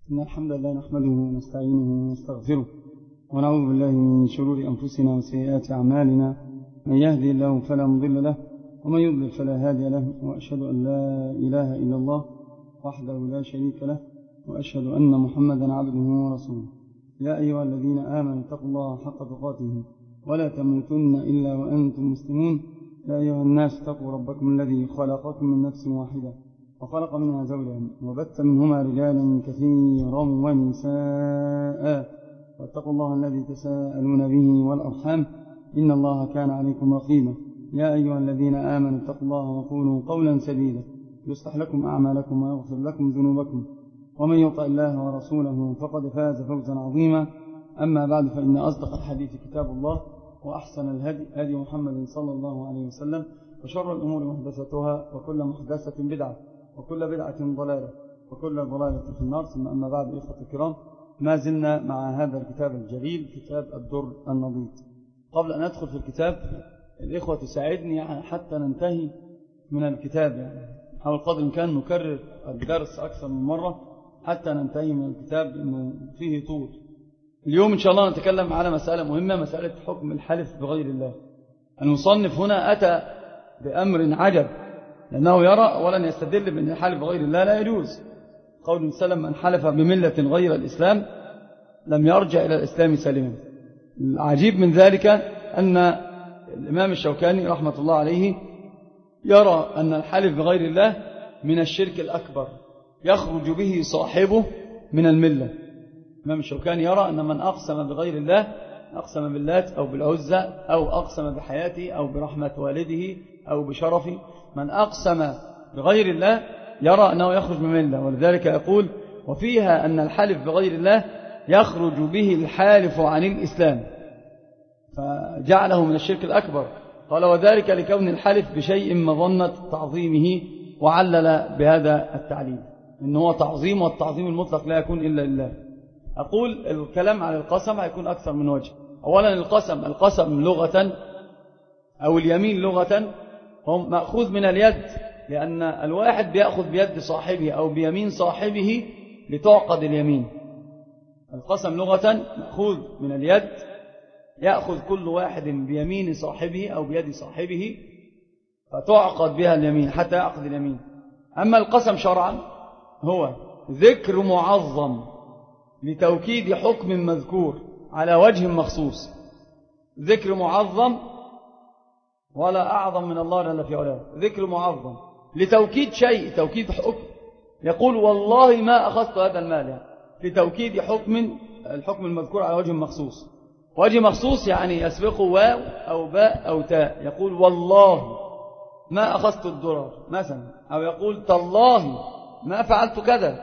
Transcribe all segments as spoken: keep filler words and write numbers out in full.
إن الحمد لله نحمده ونستعينه ونستغفره ونعوذ بالله من شرور أنفسنا وسيئات أعمالنا، من يهدي الله فلا مضل له ومن يضلل فلا هادي له، وأشهد أن لا إله إلا الله وحده لا شريك له، وأشهد أن محمدا عبده ورسوله. يا أيها الذين آمنوا اتقوا الله حق تقاته ولا تموتن إلا وأنتم مسلمون. يا أيها الناس اتقوا ربكم الذي خلقكم من نفس واحدة وخلق منها زوجها وبث منهما رجالا كثيرا ونساء، واتقوا الله الذي تساءلون به والأرحام إن الله كان عليكم رقيبا. يا أيها الذين آمنوا اتقوا الله وقولوا قولا سديدا يصلح لكم أعمالكم ويغفر لكم ذنوبكم، ومن يطع الله ورسوله فقد فاز فوزا عظيما. أما بعد، فإن أصدق الحديث كتاب الله، وأحسن الهدي هدي محمد صلى الله عليه وسلم، وشر الأمور محدثتها، وكل محدثة بدعة، وكل بدعة ضلالة، وكل ضلالة في النار. ثم أما بعد، إخوة الكرام، ما زلنا مع هذا الكتاب الجليل، كتاب الدر النضيد. قبل أن أدخل في الكتاب، الإخوة تساعدني حتى ننتهي من الكتاب، يعني حاول قدر الإمكان نكرر الدرس أكثر من مرة حتى ننتهي من الكتاب، إنه فيه طول. اليوم إن شاء الله نتكلم على مسألة مهمة، مسألة حكم الحلف بغير الله. المصنف هنا أتى بأمر عجب، لأنه يرى ولن يستدل بأن الحلف بغير الله لا يجوز. قول سلم: من حلف بملة غير الإسلام لم يرجع إلى الإسلام سالما. العجيب من ذلك أن الإمام الشوكاني رحمة الله عليه يرى أن الحلف بغير الله من الشرك الأكبر، يخرج به صاحبه من الملة. الإمام الشوكاني يرى أن من أقسم بغير الله، أقسم باللات أو بالعزة، أو أقسم بحياته أو برحمة والده أو بشرفه، من أقسم بغير الله يرى أنه يخرج من الملة. ولذلك يقول: وفيها أن الحلف بغير الله يخرج به الحالف عن الإسلام، فجعله من الشرك الأكبر. قال: وذلك لكون الحلف بشيء مظنة تعظيمه، وعلل بهذا التعليل إنه هو تعظيم، والتعظيم المطلق لا يكون إلا لله. أقول الكلام على القسم هيكون أكثر من وجه. أولا، القسم القسم لغة أو اليمين لغة هو مأخوذ من اليد، لأن الواحد بيأخذ بيد صاحبه أو بيمين صاحبه لتعقد اليمين. القسم لغة مأخوذ من اليد، يأخذ كل واحد بيمين صاحبه أو بيد صاحبه فتعقد بها اليمين حتى يعقد اليمين. أما القسم شرعا هو ذكر معظم لتوكيد حكم مذكور على وجه مخصوص. ذكر معظم، ولا أعظم من الله جل في علاه. ذكر معظم لتوكيد شيء، توكيد حكم. يقول: والله ما أخذت هذا المال، يعني لتوكيد حكم، الحكم المذكور على وجه مخصوص. وجه مخصوص يعني يسبقه واو أو باء أو تاء. يقول: والله ما أخذت الدرار مثلا، أو يقول: تالله ما فعلت كذا،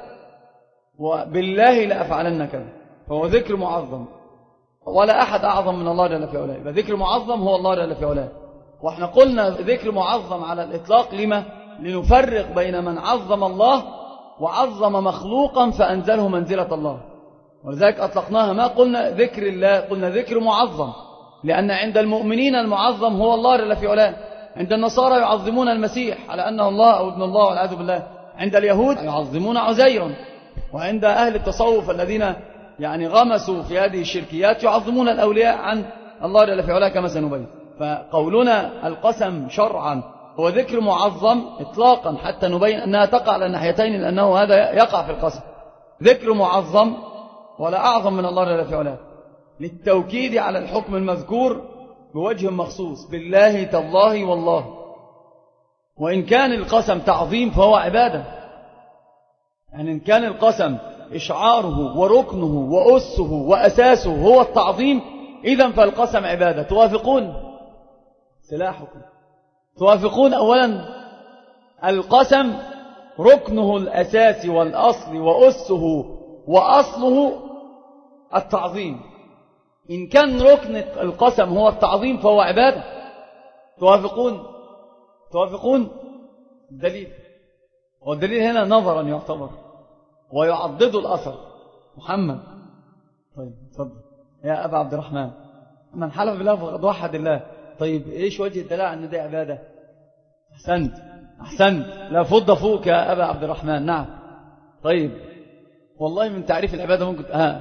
وبالله لأفعلن كذا. فهو ذكر معظم، ولا أحد أعظم من الله جل في علاه. يبقى ذكر معظم هو الله جل في علاه. واحنا قلنا ذكر معظم على الإطلاق لما؟ لنفرق بين من عظم الله وعظم مخلوقا فأنزله منزلة الله. ولذلك أطلقناها، ما قلنا ذكر الله، قلنا ذكر معظم، لأن عند المؤمنين المعظم هو الله جل في علاه. عند النصارى يعظمون المسيح على أنه الله أو ابن الله والعياذ بالله. عند اليهود يعظمون عزيرا. وعند أهل التصوف الذين يعني غمسوا في هذه الشركيات يعظمون الأولياء عن الله جل في علاه كما سنبين. فقولنا القسم شرعا هو ذكر معظم إطلاقا حتى نبين أنها تقع على الناحيتين، لأنه هذا يقع في القسم. ذكر معظم ولا أعظم من الله جل في علاه، للتوكيد على الحكم المذكور بوجه مخصوص: بالله تالله والله. وإن كان القسم تعظيم فهو عبادة، يعني إن كان القسم إشعاره وركنه وأسه وأساسه هو التعظيم، إذن فالقسم عبادة. توافقون؟ سلاحكم. توافقون؟ أولا القسم ركنه الأساسي والأصل وأسه وأصله التعظيم. إن كان ركن القسم هو التعظيم فهو عبادة. توافقون؟ توافقون؟ الدليل، والدليل هنا نظرا يعتبر ويعضد الأثر. محمد، طيب تفضل يا أبا عبد الرحمن. من حلف بالله فقد وحد الله. طيب إيش وجه الدلالة أن دي عبادة؟ أحسنت أحسنت لا فض فوق يا أبا عبد الرحمن. نعم. طيب والله من تعريف العبادة ممكن ها.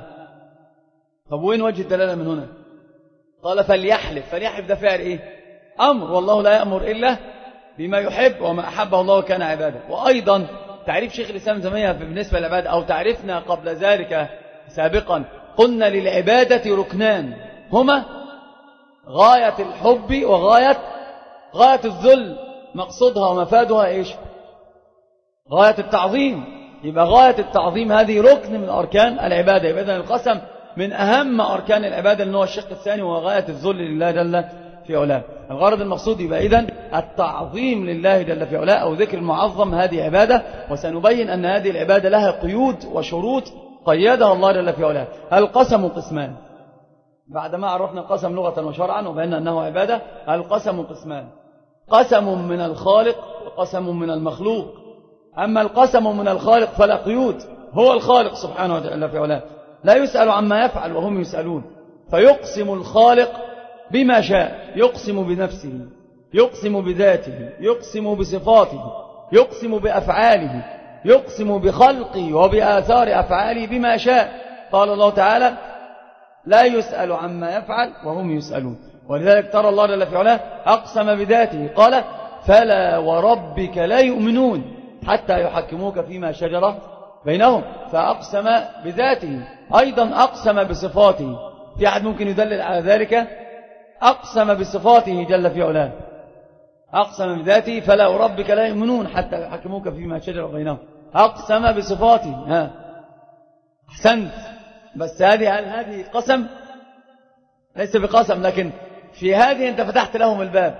طب وين وجه الدلالة من هنا؟ قال فليحلف. فليحلف ده فعل إيه؟ أمر، والله لا يأمر إلا بما يحب، وما أحبه الله كان عبادة. وأيضا تعريف شيخ الإسلام تيمية بالنسبة للعبادة، أو تعريفنا قبل ذلك سابقا، قلنا للعبادة ركنان هما غاية الحب وغاية غاية الذل. مقصودها ومفادها إيش؟ غاية التعظيم. يبقى غاية التعظيم هذه ركن من أركان العبادة. يبقى إذن القسم من أهم أركان العبادة، اللي هو الشق الثاني، وهو غاية الذل لله جل في علاه. الغرض المقصود يبقى إذن التعظيم لله جل في علاه، أو ذكر المعظم، هذه عبادة. وسنبين أن هذه العبادة لها قيود وشروط قيدها الله جل في علاه. القسم قسمان، بعدما عرفنا القسم لغة وشرعا وبأن أنه عبادة. القسم قسمان: قسم من الخالق وقسم من المخلوق. أما القسم من الخالق فلا قيود، هو الخالق سبحانه وتعالى في علاه، لا يسأل عما يفعل وهم يسألون. فيقسم الخالق بما شاء، يقسم بنفسه، يقسم بذاته، يقسم بصفاته، يقسم بأفعاله، يقسم بخلقه وبآثار أفعاله بما شاء. قال الله تعالى: لا يسأل عما يفعل وهم يسألون. ولذلك ترى الله جل في علاه أقسم بذاته، قال: فلا وربك لا يؤمنون حتى يحكموك فيما شجر بينهم. فأقسم بذاته. أيضا أقسم بصفاته. في أحد ممكن يدلل على ذلك؟ أقسم بصفاته جل في علاه، أقسم بذاته: فلا وربك لا يؤمنون حتى يحكموك فيما شجر بينهم. أقسم بصفاته. ها أحسنت. بس هذه هل هذه قسم؟ ليس بقسم، لكن في هذه أنت فتحت لهم الباب.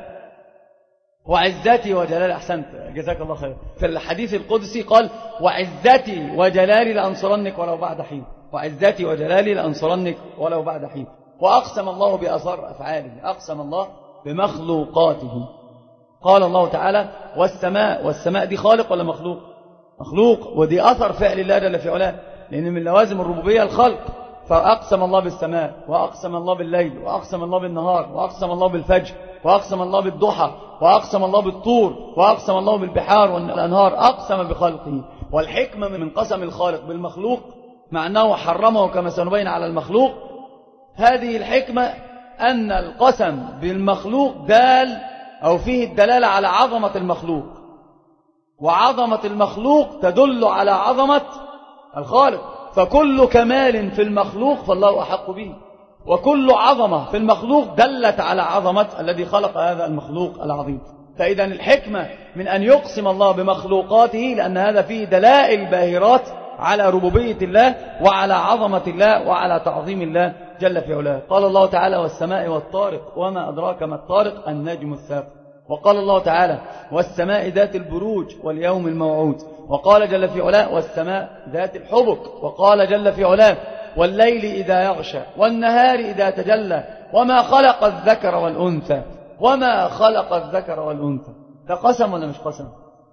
وعزتي وجلالي. أحسنت، جزاك الله خير. في الحديث القدسي قال: وعزتي وجلالي لأنصرنك ولو بعد حين. وعزتي وجلالي لأنصرنك ولو بعد حين. وأقسم الله بأثار أفعاله، أقسم الله بمخلوقاته. قال الله تعالى: والسماء. والسماء دي خالق ولا مخلوق؟ مخلوق، ودي أثر فعل الله جل في علاه، لأن من لوازم الربوبية الخلق. فأقسم الله بالسماء، وأقسم الله بالليل، وأقسم الله بالنهار، وأقسم الله بالفجر، وأقسم الله بالضحى، وأقسم الله بالطور، وأقسم الله بالبحار والأنهار. أقسم بخلقه. والحكمة من قسم الخالق بالمخلوق مع أنه حرمه كما سنبين على المخلوق. هذه الحكمة أن القسم بالمخلوق دال أو فيه الدلالة على عظمة المخلوق، وعظمة المخلوق تدل على عظمة الخالق. فكل كمال في المخلوق فالله أحق به، وكل عظمة في المخلوق دلت على عظمة الذي خلق هذا المخلوق العظيم. فإذا الحكمة من أن يقسم الله بمخلوقاته، لأن هذا فيه دلائل باهرات على ربوبية الله وعلى عظمة الله وعلى تعظيم الله جل في علاه. قال الله تعالى: والسماء والطارق، وما أدراك ما الطارق، النجم الثاقب. وقال الله تعالى: والسماء ذات البروج واليوم الموعود. وقال جل في علاه: والسماء ذات الحبك. وقال جل في علاه: والليل إذا يغشى والنهار إذا تجلى وما خلق الذكر والأنثى. وما خلق الذكر والأنثى ده قسم ولا مش قسم؟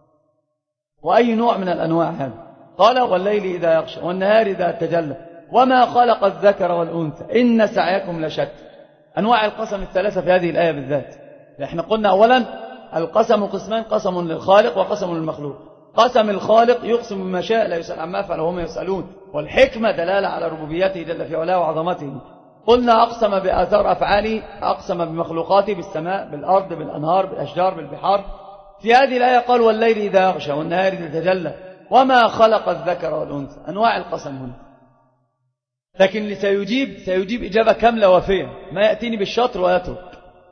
وأي نوع من الأنواع هذا؟ قال: والليل إذا يغشى والنهار إذا تجلى وما خلق الذكر والأنثى إن سعيكم لشتى. أنواع القسم الثلاثة في هذه الآية بالذات. احنا قلنا أولا القسم قسمان: قسم للخالق وقسم للمخلوق. قسم الخالق يقسم بما شاء، لا يسأل عما يفعل وهم يسألون. والحكمة دلالة على ربوبيته جل في علاه وعظمته. قلنا أقسم بآثار أفعاله، أقسم بمخلوقاته، بالسماء، بالأرض، بالأنهار، بالأشجار، بالبحار. في هذه الآية قال: والليل إذا يغشى والنهار إذا تجلى وما خلق الذكر والأنثى. أنواع القسم هنا. لكن اللي سيجيب سيجيب إجابة كاملة وافية، ما يأتيني بالشطر ويترك.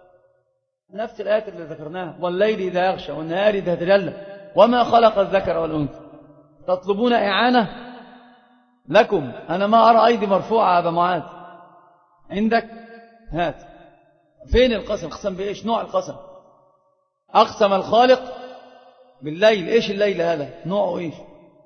نفس الآيات اللي ذكرناها: والليل إذا يغشى والنهار إذا تجلى وما خلق الذكر والأنثى. تطلبون إعانة لكم. أنا ما أرى أيدي مرفوعة يا أبا معاذ. عندك؟ هات. فين القسم؟ قسم بإيش؟ نوع القسم. أقسم الخالق بالليل. إيش الليل هذا؟ نوعه إيش؟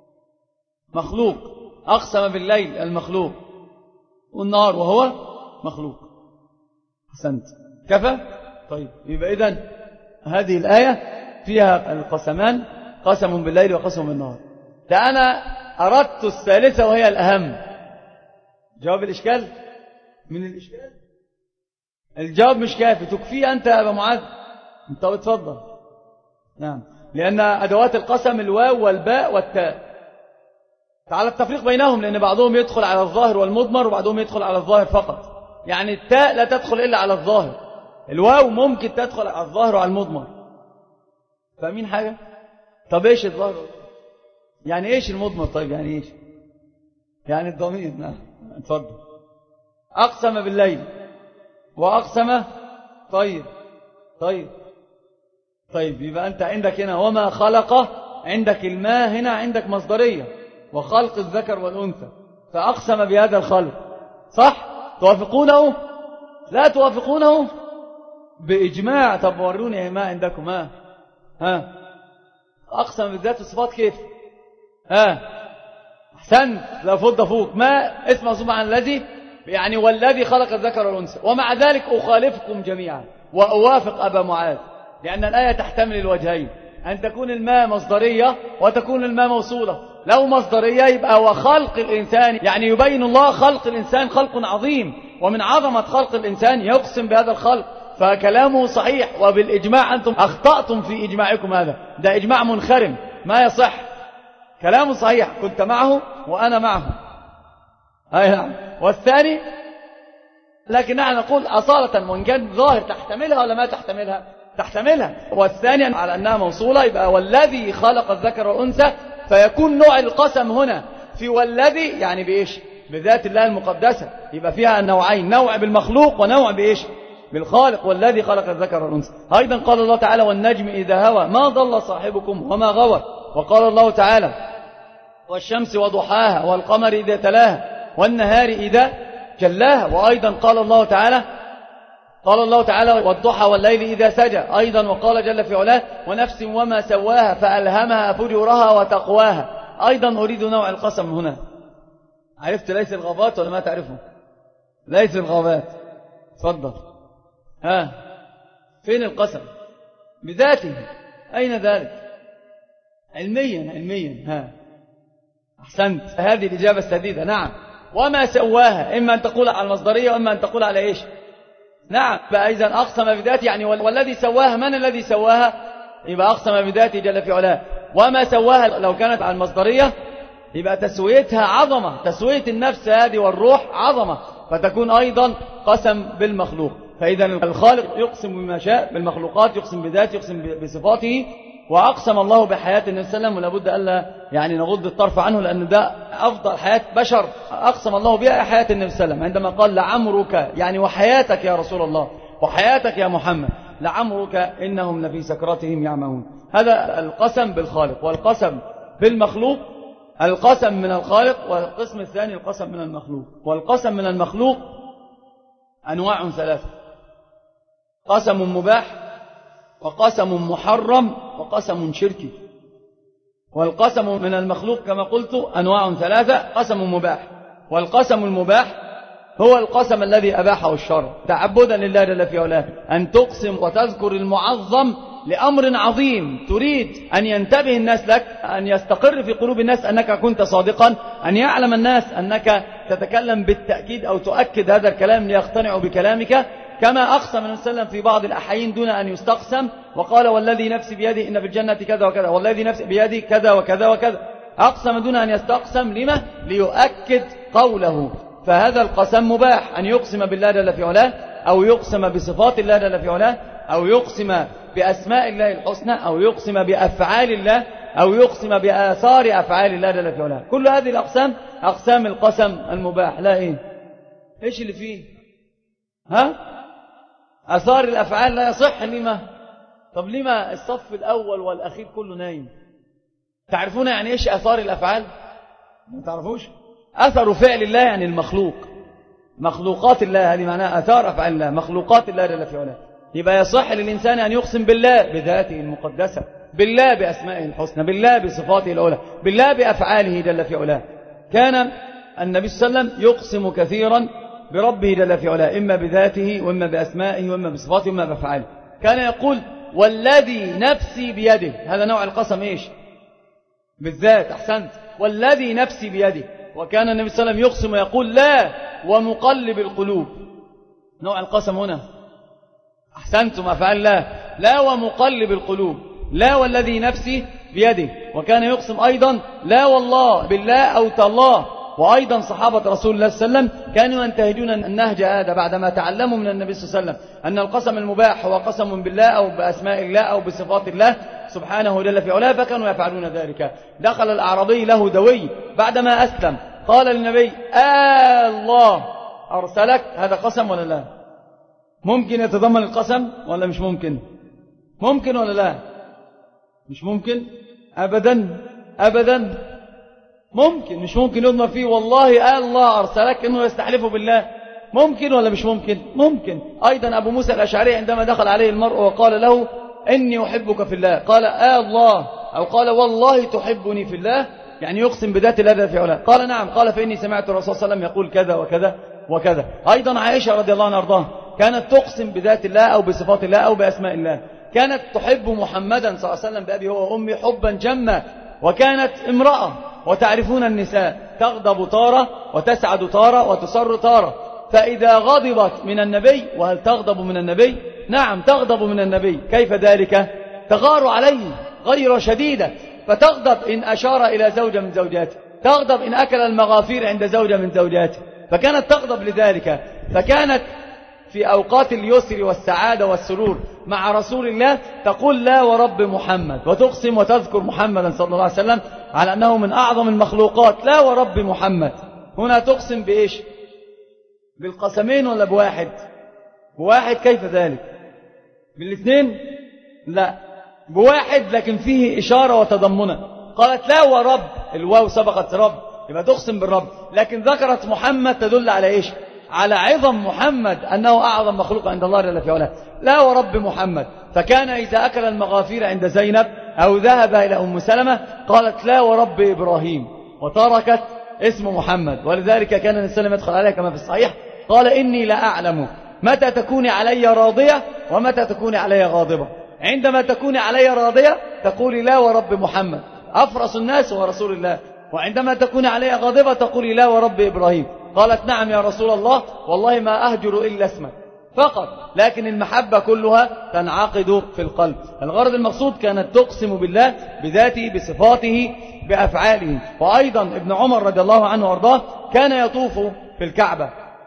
مخلوق. أقسم بالليل المخلوق، والنهار وهو مخلوق. أحسنت. كفى؟ طيب، يبقى إذن هذه الآية فيها القسمان: قسم بالليل وقسم بالنهار. ده أنا أردت الثالثة وهي الأهم. جواب الإشكال من الإشكال. الجواب مش كافي، تكفيه أنت يا أبا معاذ. أنت بتفضل. نعم، لأن أدوات القسم الواو والباء والتاء. على التفريق بينهم، لأن بعضهم يدخل على الظاهر والمضمر وبعضهم يدخل على الظاهر فقط. يعني التاء لا تدخل إلا على الظاهر، الواو ممكن تدخل على الظاهر وعلى المضمر. فاهمين حاجة؟ طب إيش الظاهر؟ يعني إيش المضمر؟ طيب يعني إيش؟ يعني الضمير. نعم اتفضل. أقسم بالليل وأقسم. طيب طيب طيب يبقى أنت عندك هنا وما خلق، عندك الماء هنا عندك مصدرية، وخلق الذكر والأنثى، فأقسم بهذا الخلق. صح؟ توافقونه؟ لا توافقونه بإجماع. طب وروني ما عندكم. ها ها أقسم بالذات الصفات كيف؟ ها أحسنت. لا فض فوق. ما اسم موصوف عن الذي، يعني والذي خلق الذكر والأنثى. ومع ذلك أخالفكم جميعا وأوافق أبا معاذ، لأن الآية تحتمل الوجهين، أن تكون الماء مصدرية وتكون الماء موصولة. لو مصدرية يبقى وخلق الإنسان، يعني يبين الله خلق الإنسان خلق عظيم، ومن عظمة خلق الإنسان يقسم بهذا الخلق، فكلامه صحيح. وبالإجماع أنتم أخطأتم في إجماعكم، هذا ده إجماع منخرم ما يصح. كلامه صحيح، كنت معه وأنا معه. أي نعم. والثاني لكن نحن نقول أصالة، وإن كان ظاهر تحتملها ولا ما تحتملها؟ تحتملها. والثاني على أنها موصولة، يبقى والذي خلق الذكر والأنثى، فيكون نوع القسم هنا في والذي يعني بإيش؟ بذات الله المقدسة. يبقى فيها نوعين، نوع بالمخلوق ونوع بإيش؟ بالخالق. والذي خلق الذكر والأنثى. أيضا قال الله تعالى والنجم إذا هوى ما ضل صاحبكم وما غوى. وقال الله تعالى والشمس وضحاها والقمر إذا تلاها والنهار إذا جلاها. وأيضا قال الله تعالى قال الله تعالى والضحى والليل إذا سجى. أيضا وقال جل في علاه ونفس وما سواها فألهمها فجورها وتقواها. أيضا أريد نوع القسم هنا. عرفت ليس الغابات ولا ما تعرفه؟ ليس الغابات. تفضل. ها فين القسم؟ بذاته. أين ذلك؟ علميا علميا. ها أحسنت. هذه الإجابة السديدة. نعم. وما سواها، إما أن تقول على المصدرية وإما أن تقول على إيش؟ نعم. فإذا أقسم بذاته يعني والذي سواها. من الذي سواها؟ يبقى أقسم بذاته جل في علاه. وما سواها لو كانت على المصدرية يبقى تسويتها عظمة، تسوية النفس هذه والروح عظمة، فتكون أيضا قسم بالمخلوق. فإذا الخالق يقسم بما شاء، بالمخلوقات يقسم بذاته، يقسم بصفاته. وأقسم الله بحياة النبي صلى الله عليه وسلم، ولابد ألا يعني نغض الطرف عنه، لأن ده أفضل حياة بشر أقسم الله بها حياة النبي صلى الله عليه وسلم، عندما قال لعمرك يعني وحياتك يا رسول الله وحياتك يا محمد، لعمرك إنهم لفي سكرتهم يعمهون. هذا القسم بالخالق. والقسم بالمخلوق القسم من الخالق، والقسم الثاني القسم من المخلوق. والقسم من المخلوق أنواع ثلاثة: قسم مباح، وقسم محرم، وقسم شركي. والقسم من المخلوق كما قلت أنواع ثلاثة: قسم مباح. والقسم المباح هو القسم الذي أباحه الشرع تعبدا لله جل في علاه، أن تقسم وتذكر المعظم لأمر عظيم تريد أن ينتبه الناس لك، أن يستقر في قلوب الناس أنك كنت صادقا، أن يعلم الناس أنك تتكلم بالتأكيد أو تؤكد هذا الكلام ليقتنعوا بكلامك. كما أقسم النبي صلى الله عليه وسلم في بعض الأحايين دون أن يستقسم، وقال والذي نفسي بيده إن في الجنة كذا وكذا، والذي نفسي بيده كذا وكذا وكذا. أقسم دون أن يستقسم. لما؟ ليؤكد قوله. فهذا القسم مباح، أن يقسم بالله جل في علاه، أو يقسم بصفات الله جل في علاه، أو يقسم بأسماء الله الحسنى، أو يقسم بأفعال الله، أو يقسم بآثار أفعال الله جل في علاه. كل هذه الأقسام أقسام القسم المباح. لا إيه إيش اللي فيه؟ ها آثار الأفعال لا يصح. لما؟ طب لما الصف الأول والأخير كله نايم؟ تعرفون يعني إيش آثار الأفعال؟ ما تعرفوش؟ أثر فعل الله يعني المخلوق، مخلوقات الله، هذه معناها آثار أفعال الله، مخلوقات الله جل في علاه. يبقى يصح للإنسان أن يقسم بالله بذاته المقدسة، بالله بأسمائه الحسنى، بالله بصفاته العلى، بالله بأفعاله جل في علاه. كان النبي صلى الله عليه وسلم يقسم كثيرا بربه جل في علاه، إما بذاته وإما بأسمائه وإما بصفاته وإما بأفعاله. كان يقول والذي نفسي بيده، هذا نوع القسم إيش؟ بالذات. أحسنت. والذي نفسي بيده. وكان النبي صلى الله عليه وسلم يقسم ويقول لا ومقلب القلوب. نوع القسم هنا أحسنتم أفعال الله، لا ومقلب القلوب، لا والذي نفسي بيده. وكان يقسم أيضا لا والله بالله أو تالله. وأيضا صحابة رسول الله صلى الله عليه وسلم كانوا ينتهجون النهج هذا بعدما تعلموا من النبي صلى الله عليه وسلم أن القسم المباح هو قسم بالله أو بأسماء الله أو بصفات الله سبحانه جل في علاه، فكانوا يفعلون ذلك. دخل الأعرابي له دوي بعدما أسلم قال للنبي آه الله أرسلك، هذا قسم ولا لا؟ ممكن يتضمن القسم ولا مش ممكن؟ ممكن ولا لا؟ مش ممكن أبدا أبدا. ممكن مش ممكن يضمر فيه والله آه الله أرسلك إنه يستحلفه بالله. ممكن ولا مش ممكن؟ ممكن. أيضا أبو موسى الأشعري عندما دخل عليه المرء وقال له إني أحبك في الله قال آه الله أو قال والله تحبني في الله، يعني يقسم بذات الله في علاه. قال نعم. قال فإني سمعت الرسول صلى الله عليه وسلم يقول كذا وكذا وكذا. أيضا عائشة رضي الله عنها وارضاها كانت تقسم بذات الله أو بصفات الله أو بأسماء الله. كانت تحب محمدا صلى الله عليه وسلم بأبي هو وأمي حبا جما، وكانت امرأة وتعرفون النساء تغضب طارة وتسعد طارة وتسر طارة، فإذا غضبت من النبي، وهل تغضب من النبي؟ نعم تغضب من النبي. كيف ذلك؟ تغار عليه غير شديدة، فتغضب إن أشار إلى زوجة من زوجاته، تغضب إن أكل المغافير عند زوجة من زوجاته، فكانت تغضب لذلك. فكانت في أوقات اليسر والسعادة والسرور مع رسول الله تقول لا ورب محمد، وتقسم وتذكر محمدا صلى الله عليه وسلم على أنه من أعظم المخلوقات. لا ورب محمد. هنا تقسم بإيش؟ بالقسمين ولا بواحد؟ بواحد. كيف ذلك؟ بالاثنين؟ لا، بواحد لكن فيه إشارة وتضمنة. قالت لا ورب، الواو سبقت رب، يبقى تقسم بالرب، لكن ذكرت محمد تدل على إيش؟ على عظم محمد أنه أعظم مخلوق عند الله جل في علاه. لا ورب محمد. فكان إذا أكل المغافير عند زينب أو ذهب إلى أم سلمة قالت لا ورب إبراهيم، وتركت اسم محمد. ولذلك كان النبي صلى الله عليه وسلم يدخل عليها كما في الصحيح قال إني لا أعلم متى تكوني علي راضية ومتى تكوني علي غاضبة. عندما تكوني علي راضية تقولي لا ورب محمد أفرس الناس ورسول الله، وعندما تكوني علي غاضبة تقولي لا ورب إبراهيم. قالت نعم يا رسول الله والله ما أهجر إلا اسمك فقط، لكن المحبة كلها تنعقد في القلب. الغرض المقصود كانت تقسم بالله بذاته بصفاته بأفعاله. وأيضا ابن عمر رضي الله عنه وارضاه كان يطوف في الكعبة،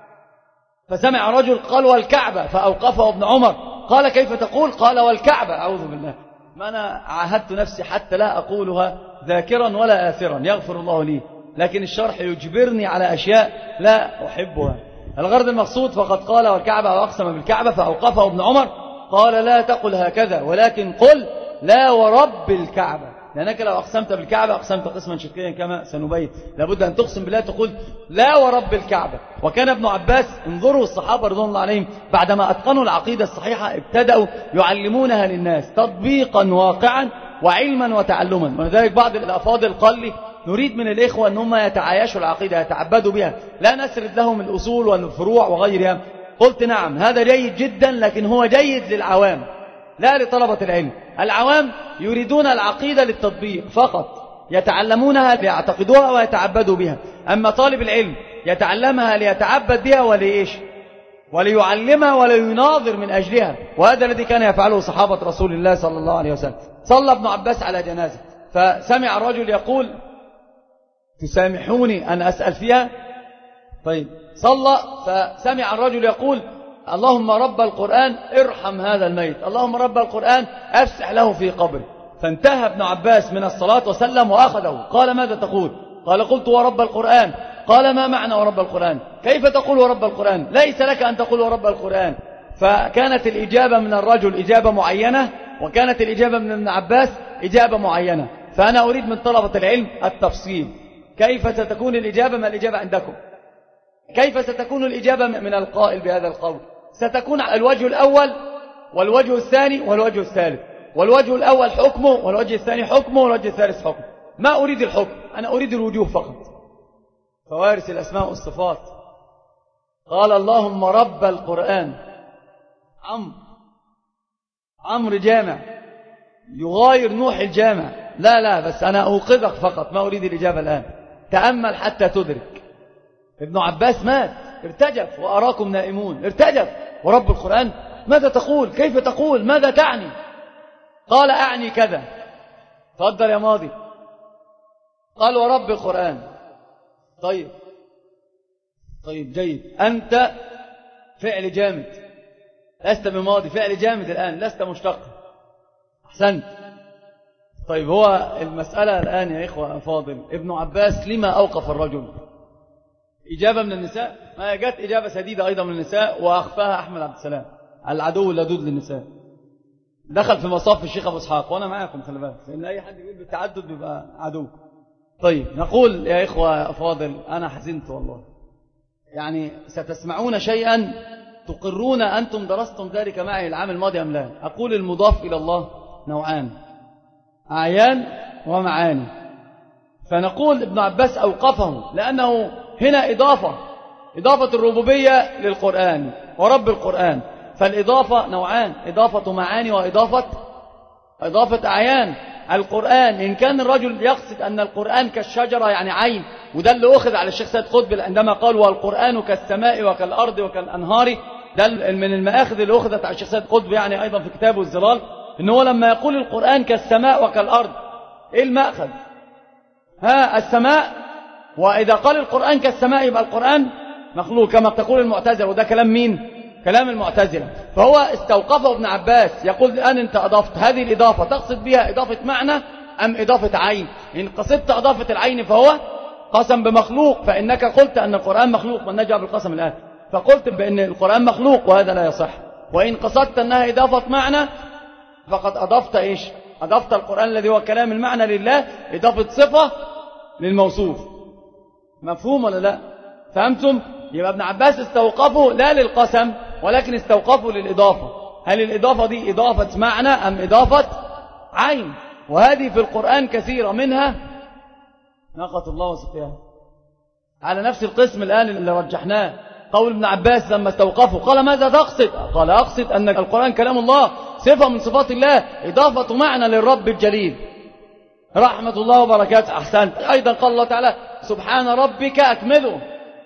فسمع رجل قال والكعبة، فأوقفه ابن عمر قال كيف تقول؟ قال والكعبة. أعوذ بالله، ما أنا عاهدت نفسي حتى لا أقولها ذاكرا ولا آثرا، يغفر الله لي، لكن الشرح يجبرني على أشياء لا أحبها. الغرض المقصود فقد قال والكعبة وأقسم بالكعبة، فأوقفه ابن عمر قال لا تقل هكذا ولكن قل لا ورب الكعبة، لأنك لو أقسمت بالكعبة أقسمت قسما شركيا كما سنبين. لابد أن تقسم بالله تقول لا ورب الكعبة. وكان ابن عباس، انظروا الصحابة رضوان الله عليهم بعدما أتقنوا العقيدة الصحيحة ابتدأوا يعلمونها للناس تطبيقا واقعا وعلما وتعلما. ولذلك بعض الأفاضل قال لي نريد من الإخوة أن هم يتعايشوا العقيدة يتعبدوا بها، لا نسرد لهم الأصول والفروع وغيرها. قلت نعم هذا جيد جدا، لكن هو جيد للعوام لا لطلبة العلم. العوام يريدون العقيدة للتطبيق فقط، يتعلمونها ليعتقدوها ويتعبدوا بها. أما طالب العلم يتعلمها ليتعبد بها وليش وليعلمها وليناظر من أجلها، وهذا الذي كان يفعله صحابة رسول الله صلى الله عليه وسلم. صلى ابن عباس على جنازة، فسمع الرجل يقول تسامحوني أن أسأل فيها؟ طيب صلى، فسمع الرجل يقول اللهم رب القرآن ارحم هذا الميت، اللهم رب القرآن أفسح له في قبره. فانتهى ابن عباس من الصلاة وسلم وأخذه. قال ماذا تقول؟ قال قلت ورب القرآن. قال ما معنى ورب القرآن؟ كيف تقول ورب القرآن؟ ليس لك أن تقول ورب القرآن. فكانت الإجابة من الرجل إجابة معينة، وكانت الإجابة من ابن عباس إجابة معينة. فأنا أريد من طلبة العلم التفصيل. كيف ستكون الإجابة؟ ما الإجابة عندكم؟ كيف ستكون الإجابة من القائل بهذا القول؟ ستكون الوجه الأول والوجه الثاني والوجه الثالث، والوجه الأول حكمه والوجه الثاني حكمه والوجه الثالث حكمه. ما أريد الحكم، أنا أريد الوجوه فقط. فوارث الأسماء والصفات قال اللهم رب القرآن. عمرو عمرو جامع يغاير نوح الجامع. لا لا بس أنا أوقظك فقط، ما أريد الإجابة الآن. تأمل حتى تدرك. ابن عباس مات ارتجف وأراكم نائمون، ارتجف. ورب القرآن ماذا تقول؟ كيف تقول؟ ماذا تعني؟ قال أعني كذا. تفضل يا ماضي. قال ورب القرآن. طيب طيب جيد، أنت فعل جامد، لست بماضي، فعل جامد الآن، لست مشتق. أحسنت. طيب هو المسألة الآن يا إخوة فاضل، ابن عباس لما أوقف الرجل؟ إجابة من النساء، ما جت إجابة سديدة أيضا من النساء وأخفاها أحمد عبد السلام، العدو اللدود للنساء. دخل في مصاف الشيخ أبو إسحاق، وأنا معاكم خلي بالك، لأن أي حد يقول بالتعدد بيبقى عدو. طيب نقول يا إخوة فاضل، أنا حزنت والله، يعني ستسمعون شيئا تقرون أنتم درستم ذلك معي العام الماضي أم لا. أقول المضاف إلى الله نوعان، أعيان ومعاني. فنقول ابن عباس أوقفه لأنه هنا إضافة، إضافة الربوبية للقرآن ورب القرآن. فالإضافة نوعان، إضافة معاني وإضافة إضافة أعيان. القرآن إن كان الرجل يقصد أن القرآن كالشجرة يعني عين، وده اللي أخذ على الشيخ سيد قطب عندما قال والقرآن كالسماء وكالأرض وكالأنهار، ده من المآخذ اللي أخذت على الشيخ سيد قطب يعني أيضا في كتابه الظلال، إن هو لما يقول القرآن كالسماء وكالأرض، إيه المأخذ؟ ها السماء، وإذا قال القرآن كالسماء يبقى القرآن مخلوق كما تقول المعتزلة، وده كلام مين؟ كلام المعتزلة. فهو استوقفه ابن عباس يقول الآن أنت أضفت هذه الإضافة، تقصد بها إضافة معنى أم إضافة عين؟ إن قصدت إضافة العين فهو قسم بمخلوق، فإنك قلت أن القرآن مخلوق، من نجع بالقسم الآن، فقلت بأن القرآن مخلوق وهذا لا يصح. وإن قصدت أنها إضافة معنى فقد أضفت إيش؟ أضفت القرآن الذي هو كلام المعنى لله إضافة صفة للموصوف. مفهوم ولا لا؟ فهمتم؟ يبقى ابن عباس استوقفه لا للقسم ولكن استوقفه للإضافة. هل الإضافة دي إضافة معنى أم إضافة عين؟ وهذه في القرآن كثيرة، منها ناقة الله وسقياها. على نفس القسم الآن اللي رجحناه قول ابن عباس لما استوقفه قال ماذا تقصد؟ قال أقصد أن القرآن كلام الله، صفة من صفات الله، إضافة معنى للرب الجليل رحمة الله وبركاته. أحسنت. أيضا قال الله تعالى سبحان ربك أكمله،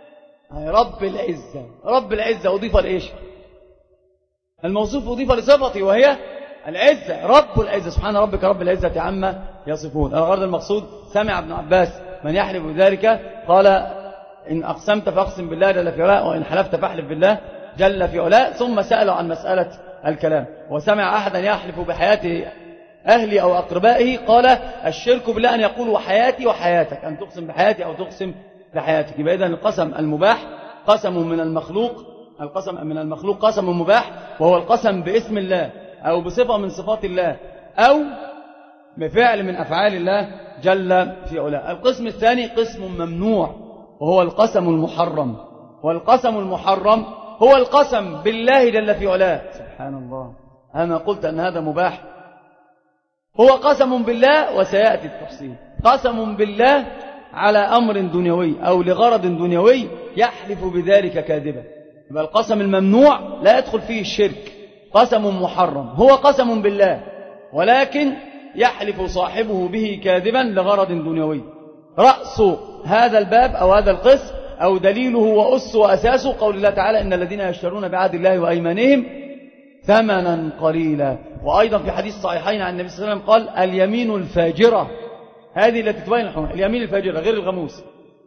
رب العزة، رب العزة أضيف لإيش؟ الموصوف أضيف لصفته وهي العزة، رب العزة، سبحان ربك رب العزة عما يصفون. الغرض المقصود سمع ابن عباس من يحلف بذلك قال إن أقسمت فأقسم بالله جل في علاه، وإن حلفت فاحلف بالله جل في علاه. ثم سأله عن مسألة الكلام، وسمع أحدا يحلف بحياته أهلي أو أقربائه قال الشرك بالله أن يقول وحياتي وحياتك، أن تقسم بحياتي أو تقسم بحياتك. يبقى إذن القسم المباح قسم من المخلوق، القسم من المخلوق قسم مباح، وهو القسم باسم الله أو بصفة من صفات الله أو بفعل من أفعال الله جل في علاه. القسم الثاني قسم ممنوع وهو القسم المحرم، والقسم المحرم هو القسم بالله جل في علاه. سبحان الله، أنا قلت أن هذا مباح، هو قسم بالله وسيأتي التفصيل. قسم بالله على أمر دنيوي أو لغرض دنيوي يحلف بذلك كاذبا، يبقى القسم الممنوع لا يدخل فيه الشرك، قسم محرم هو قسم بالله ولكن يحلف صاحبه به كاذبا لغرض دنيوي. رأس هذا الباب أو هذا القسم أو دليله وأس وأساسه قول الله تعالى إن الذين يشترون بعهد الله وأيمانهم ثمنا قليلا. وأيضا في حديث صحيحين عن النبي صلى الله عليه وسلم قال اليمين الفاجرة، هذه التي تبين الحرمة، اليمين الفاجرة غير الغموس،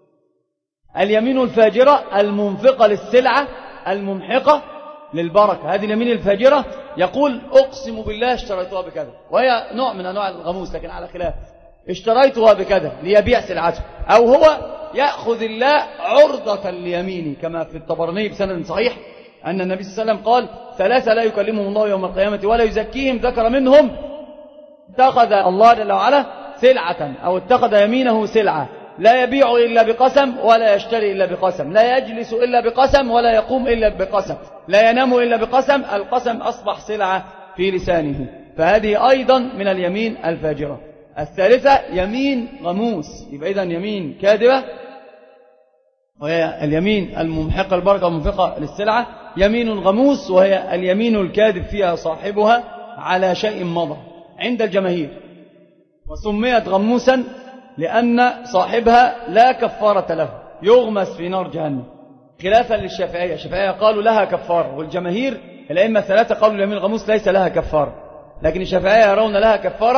اليمين الفاجرة المنفقة للسلعة الممحقة للبركة، هذه اليمين الفاجرة يقول أقسم بالله اشتريتها بكذا، وهي نوع من أنواع الغموس لكن على خلاف، اشتريتها بكذا ليبيع سلعته، أو هو يأخذ الله عرضة ليمينه كما في الطبراني بسند صحيح أن النبي صلى الله عليه وسلم قال ثلاثة لا يكلمهم الله يوم القيامة ولا يزكيهم، ذكر منهم اتخذ الله جل وعلا سلعة أو اتخذ يمينه سلعة، لا يبيع إلا بقسم ولا يشتري إلا بقسم، لا يجلس إلا بقسم ولا يقوم إلا بقسم، لا ينام إلا بقسم، القسم أصبح سلعة في لسانه، فهذه أيضا من اليمين الفاجرة. الثالثة يمين غموس، يبقى إذن يمين كاذبة وهي اليمين الممحقة البركة ومنفقة للسلعة، يمين غموس وهي اليمين الكاذب فيها صاحبها على شيء مضى عند الجماهير، وسميت غموسا لأن صاحبها لا كفارة له، يغمس في نار جهنم، خلافا للشافعية. الشافعية قالوا لها كفارة، والجماهير الأئمة الثلاثة قالوا اليمين الغموس ليس لها كفارة، لكن الشافعية يرون لها كفارة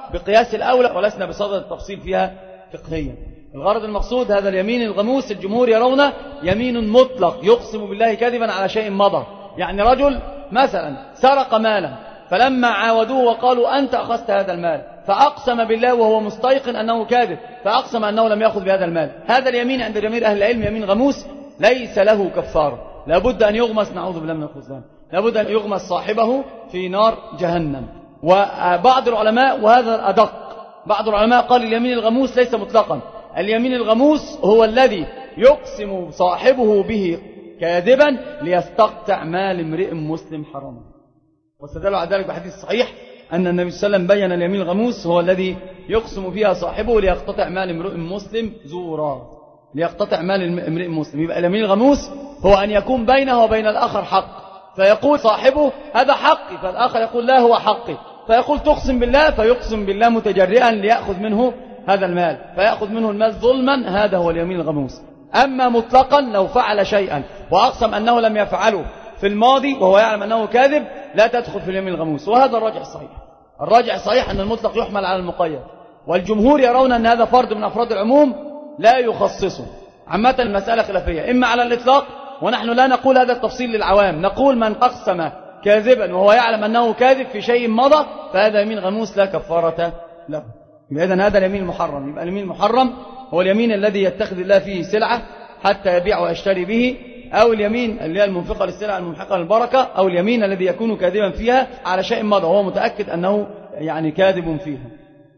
بقياس الأولى، ولسنا بصدد التفصيل فيها فقهيا. الغرض المقصود هذا اليمين الغموس الجمهور يرون يمين مطلق يقسم بالله كذبا على شيء مضى. يعني رجل مثلا سرق مالا، فلما عاودوه وقالوا أنت أخذت هذا المال، فأقسم بالله وهو مستيقن أنه كاذب، فأقسم أنه لم يأخذ بهذا المال. هذا اليمين عند جميع أهل العلم يمين غموس ليس له كفارة، لابد أن يغمس، نعوذ بالله من الخذلان، لابد أن يغمس صاحبه في نار جهنم. وبعض العلماء، وهذا أدق، بعض العلماء قال اليمين الغموس ليس مطلقا، اليمين الغموس هو الذي يقسم صاحبه به كاذبا ليستقطع مال امرئ مسلم حراما. واستدل على ذلك بحديث صحيح أن النبي صلى الله عليه وسلم بين اليمين الغموس هو الذي يقسم فيها صاحبه ليقتطع مال امرئ مسلم زورا، ليقتطع مال امرئ مسلم. يبقى اليمين الغموس هو أن يكون بينه وبين الآخر حق، فيقول صاحبه هذا حقي، فالآخر يقول لا هو حقي، فيقول تقسم بالله، فيقسم بالله متجرئا ليأخذ منه هذا المال، فيأخذ منه المال ظلما. هذا هو اليمين الغموس. أما مطلقا لو فعل شيئا وأقسم أنه لم يفعله في الماضي وهو يعلم أنه كاذب لا تدخل في اليمين الغموس، وهذا الراجح الصحيح. الراجح الصحيح أن المطلق يحمل على المقيد، والجمهور يرون أن هذا فرد من أفراد العموم لا يخصصه. عامة المسألة خلافية، إما على الإطلاق، ونحن لا نقول هذا التفصيل للعوام، نقول من أقسم كاذبا وهو يعلم أنه كاذب في شيء مضى فهذا يمين غموس لا كفارة له. إذن هذا اليمين المحرم. يبقى اليمين المحرم هو اليمين الذي يتخذ الله فيه سلعة حتى يبيع ويشتري به، أو اليمين اللي هي المنفقة للسلعة الممحقة للبركة، أو اليمين الذي يكون كاذبا فيها على شيء مضى وهو متأكد أنه يعني كاذب فيها.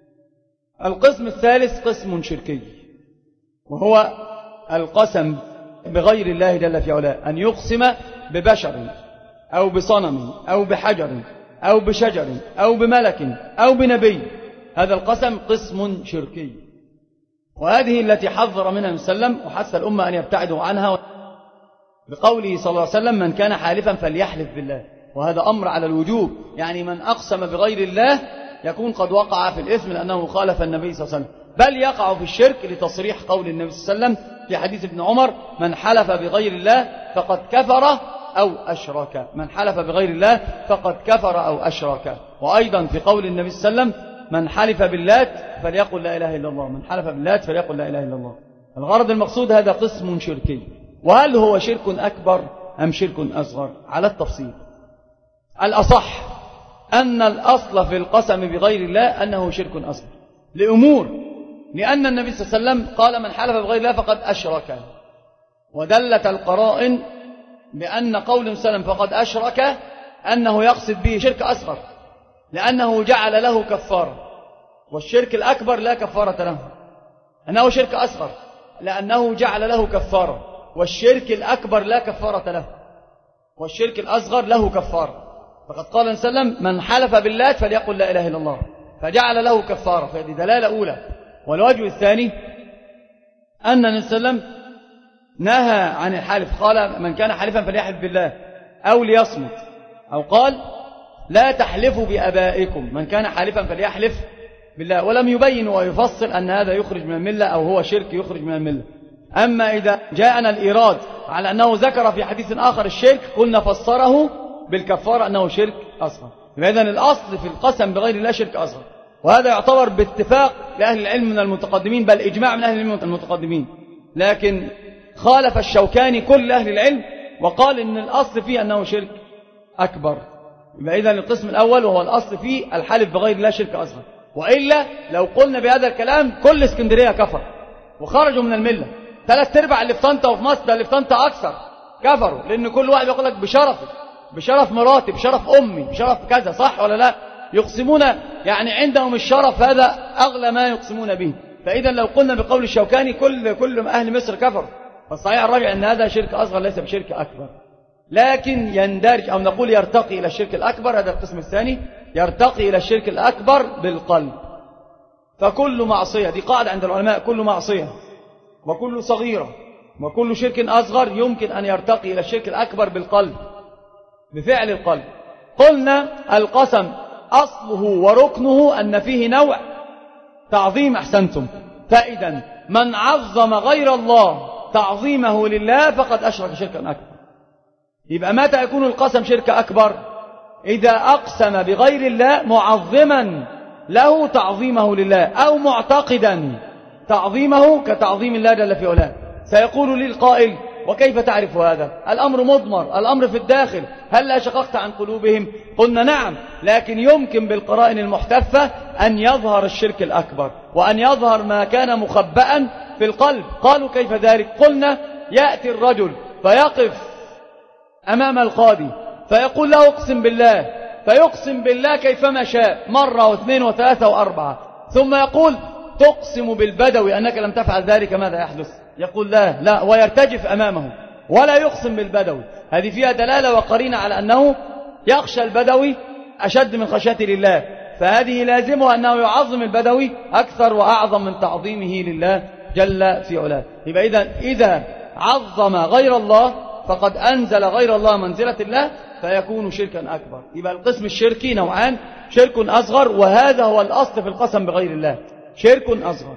القسم الثالث قسم شركي، وهو القسم بغير الله جل في علاه، أن يقسم ببشر أو بصنم أو بحجر أو بشجر أو بملك أو بنبي. هذا القسم قسم شركي، وهذه التي حذر منها النبي صلى الله عليه وسلم وحث الأمة أن يبتعدوا عنها بقوله صلى الله عليه وسلم من كان حالفا فليحلف بالله، وهذا أمر على الوجوب. يعني من أقسم بغير الله يكون قد وقع في الإثم لأنه خالف النبي صلى الله عليه وسلم، بل يقع في الشرك لتصريح قول النبي صلى الله عليه وسلم في حديث ابن عمر من حلف بغير الله فقد كفر أو أشرك، من حلف بغير الله فقد كفر أو أشرك. وأيضا في قول النبي صلى الله عليه وسلم من حلف باللات فليقل لا إله إلا الله، من حلف باللات فليقل لا إله إلا الله. الغرض المقصود هذا قسم شركي. وهل هو شرك أكبر أم شرك أصغر؟ على التفصيل. الأصح أن الأصل في القسم بغير الله أنه شرك أصغر لأمور، لأن النبي صلى الله عليه وسلم قال من حلف بغير الله فقد أشرك، ودلت القرائن بأن قول النبي صلى الله عليه وسلم فقد أشرك أنه يقصد به شرك أصغر، لأنه جعل له كفارة، والشرك الأكبر لا كفارة له. أنه شرك أصغر لأنه جعل له كفارة، والشرك الأكبر لا كفارة له، والشرك الأصغر له كفارة. فقد قال النبي صلى الله عليه وسلم من حلف باللات فليقل لا إله إلا الله، فجعل له كفارة، فهذه دلالة أولى. والوجه الثاني أن النبي صلى الله عليه وسلم نهى عن الحلف، قال من كان حلفا فليحلف بالله أو ليصمت، أو قال لا تحلفوا بآبائكم، من كان حالفا فليحلف بالله، ولم يبين ويفصل أن هذا يخرج من الملة أو هو شرك يخرج من الملة. أما إذا جاءنا الإيراد على أنه ذكر في حديث آخر الشرك قلنا فسره بالكفارة أنه شرك أصغر. إذن الأصل في القسم بغير الله شرك أصغر، وهذا يعتبر باتفاق لأهل العلم من المتقدمين، بل إجماع من أهل العلم المتقدمين. لكن خالف الشوكاني كل أهل العلم وقال إن الأصل فيه أنه شرك أكبر. يبقى إذن القسم الأول وهو الأصل فيه الحلف بغير الله شرك أصغر، وإلا لو قلنا بهذا الكلام كل اسكندرية كفر وخرجوا من الملة. ثلاث ارباع اللي في طنطا وفي مصر اللي في طنطا أكثر كفروا، لأن كل واحد يقول لك بشرفي، بشرف مراتي، بشرف أمي، بشرف كذا، صح ولا لا؟ يقسمون يعني عندهم الشرف هذا أغلى ما يقسمون به. فإذا لو قلنا بقول الشوكاني كل كل أهل مصر كفر، فالصحيح الراجع أن هذا شرك أصغر ليس بشرك أكبر، لكن يندرج أو نقول يرتقي إلى الشرك الأكبر. هذا القسم الثاني، يرتقي إلى الشرك الأكبر بالقلب. فكل معصية، دي قاعدة عند العلماء، كل معصية وكل صغيرة وكل شرك أصغر يمكن أن يرتقي إلى الشرك الأكبر بالقلب، بفعل القلب. قلنا القسم أصله وركنه أن فيه نوع تعظيم، أحسنتم. فإذا من عظم غير الله تعظيمه لله فقد أشرك شركا أكبر. يبقى متى يكون القسم شرك أكبر؟ إذا أقسم بغير الله معظما له تعظيمه لله أو معتقدا تعظيمه كتعظيم الله جل في علاه. سيقول لي القائل: وكيف تعرف هذا؟ الأمر مضمر، الأمر في الداخل، هل لا شققت عن قلوبهم؟ قلنا نعم، لكن يمكن بالقرائن المحتفة أن يظهر الشرك الأكبر وأن يظهر ما كان مخبئا في القلب. قالوا: كيف ذلك؟ قلنا: يأتي الرجل فيقف أمام القاضي فيقول له: اقسم بالله، فيقسم بالله كيفما شاء مرة واثنين وثلاثة وأربعة، ثم يقول: تقسم بالبدوي أنك لم تفعل ذلك، ماذا يحدث؟ يقول: لا لا، ويرتجف أمامه ولا يقسم بالبدوي. هذه فيها دلالة وقرينة على أنه يخشى البدوي أشد من خشيته لله، فهذه لازمه أنه يعظم البدوي أكثر وأعظم من تعظيمه لله جل في علاه. يبقى إذا إذا عظم غير الله فقد أنزل غير الله منزلة الله فيكون شركا أكبر. يبقى القسم الشركي نوعان: شرك أصغر، وهذا هو الأصل في القسم بغير الله، شرك أصغر،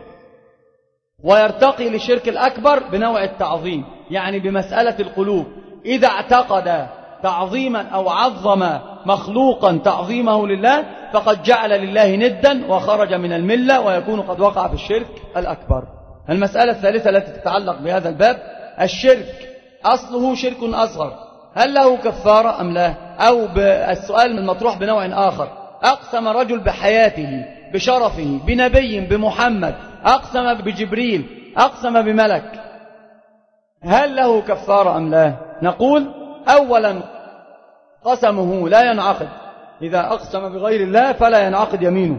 ويرتقي للشرك الأكبر بنوع التعظيم، يعني بمسألة القلوب. إذا اعتقد تعظيما أو عظم مخلوقا تعظيمه لله فقد جعل لله ندا وخرج من الملة ويكون قد وقع في الشرك الأكبر. المسألة الثالثة التي تتعلق بهذا الباب: الشرك أصله شرك أصغر، هل له كفارة أم لا؟ أو السؤال المطروح بنوع آخر: أقسم رجل بحياته بشرفه بنبي بمحمد، أقسم بجبريل، أقسم بملك، هل له كفارة أم لا؟ نقول: أولا قسمه لا ينعقد، إذا أقسم بغير الله فلا ينعقد يمينه